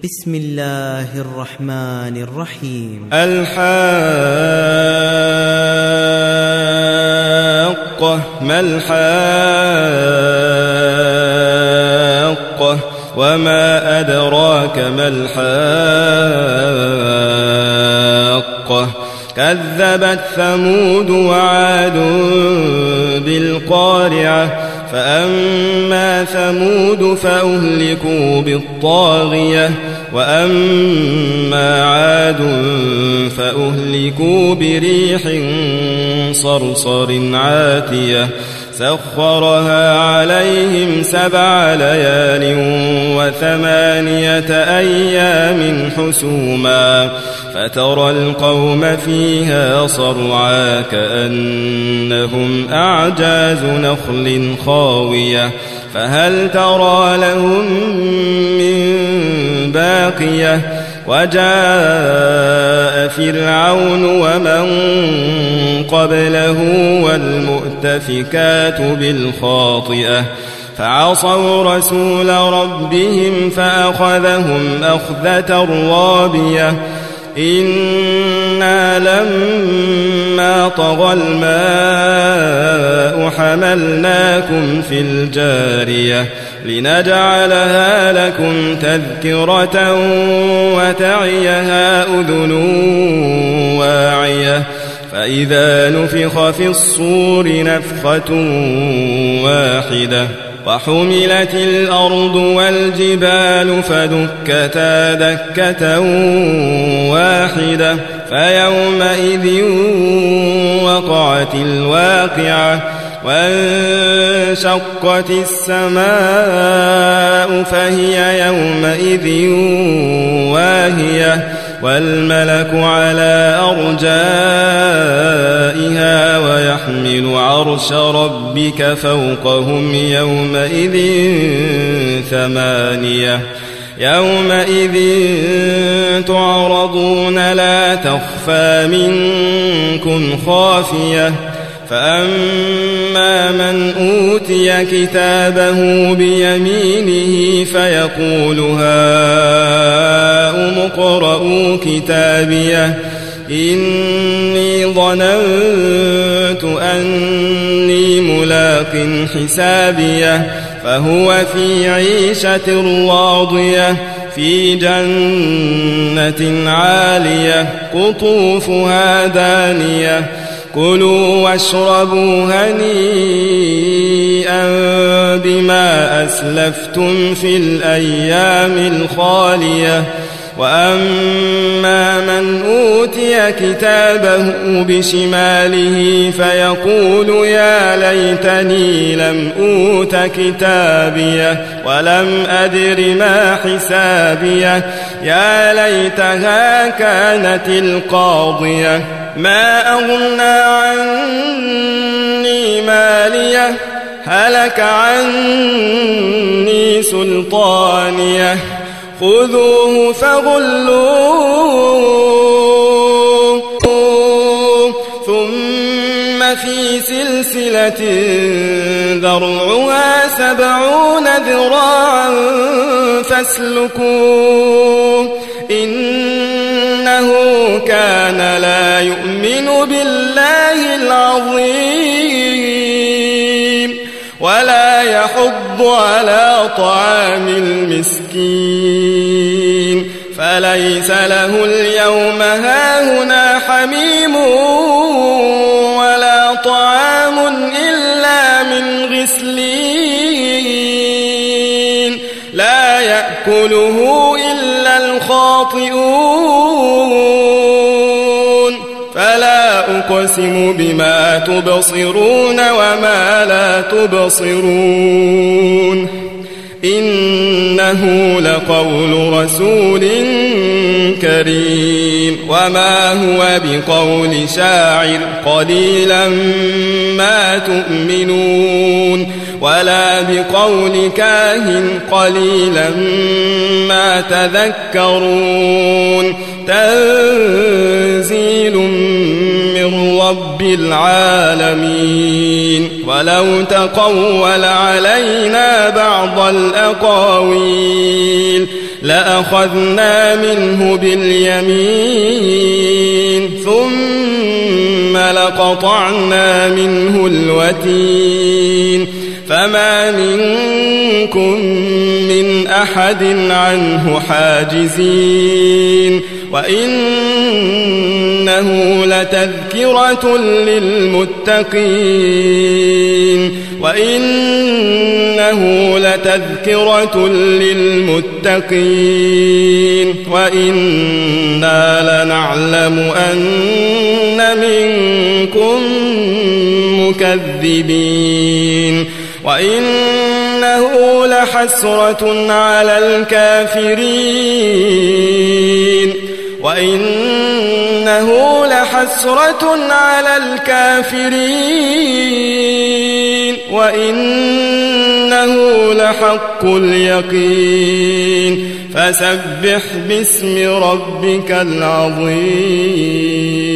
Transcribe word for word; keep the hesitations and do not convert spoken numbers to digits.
بسم الله الرحمن الرحيم. الحاقة ما الحاقة وما أدراك ما الحاقة كذبت ثمود وعاد بالقارعة فأما ثمود فأهلكوا بالطاغية وأما عاد فأهلكوا بريح صرصر عاتية سخرها عليهم سبع ليال وثمانية أيام حسوما فترى القوم فيها صرعا كأنهم أعجاز نخل خاوية فهل ترى لهم من باقية وجاء فرعون ومن قبله والمؤتفكات بالخاطئة فعصوا رسول ربهم فأخذهم أخذة رابية إنا لما طغى الماء حملناكم في الجارية لنجعلها لكم تذكرة وتعيها أذن واعية فإذا نفخ في الصور نفخة واحدة وحملت الأرض والجبال فدكتا دكة واحدة فيومئذ وقعت الواقعة وانشقت السماء فهي يومئذ واهية والملك على أرجائها ويحمل عرش ربك فوقهم يومئذ ثمانية يومئذ تعرضون لا تخفى منكم خافية فأما من أوتي كتابه بيمينه فيقول هاؤم اقرءوا كتابيه إني ظننت أني ملاق حسابيه فهو في عيشة راضية في جنة عالية قطوفها دانية كلوا واشربوا هنيئا بما أسلفتم في الأيام الخالية وأما من أوتي كتابه بشماله فيقول يا ليتني لم أوت كتابيه ولم أدر ما حسابيه يا ليتها كانت القاضية ما أغنى عني ماليه هلك عني سلطانيه خذوه فغلوه ثم في سلسلة ذرعها سبعون ذراعا فاسلكوه إنه كان لا يؤمن بالله العظيم ولا يحض على طعام المسكين فليس له اليوم هاهنا حميم ولا طعام إلا من غسلين لا يأكله إلا الخاطئون فلا أقسم بما تبصرون وما لا تبصرون إنه لقول رسول كريم وما هو بقول شاعر قليلا ما تؤمنون ولا بقول كاهن قليلا ما تذكرون تنزيل من رب العالمين ولو تقول علينا بعض الأقاويل لأخذنا منه باليمين ثم لقطعنا منه الوتين فما منكم من أحد عنه حاجزين وإنه لتذكرة للمتقين وإنه لتذكرة للمتقين وإنا لنعلم أن منكم مكذبين وإنه لحسرة على الكافرين وإنه لحسرة على الكافرين وإنه لحق اليقين فسبح باسم ربك العظيم.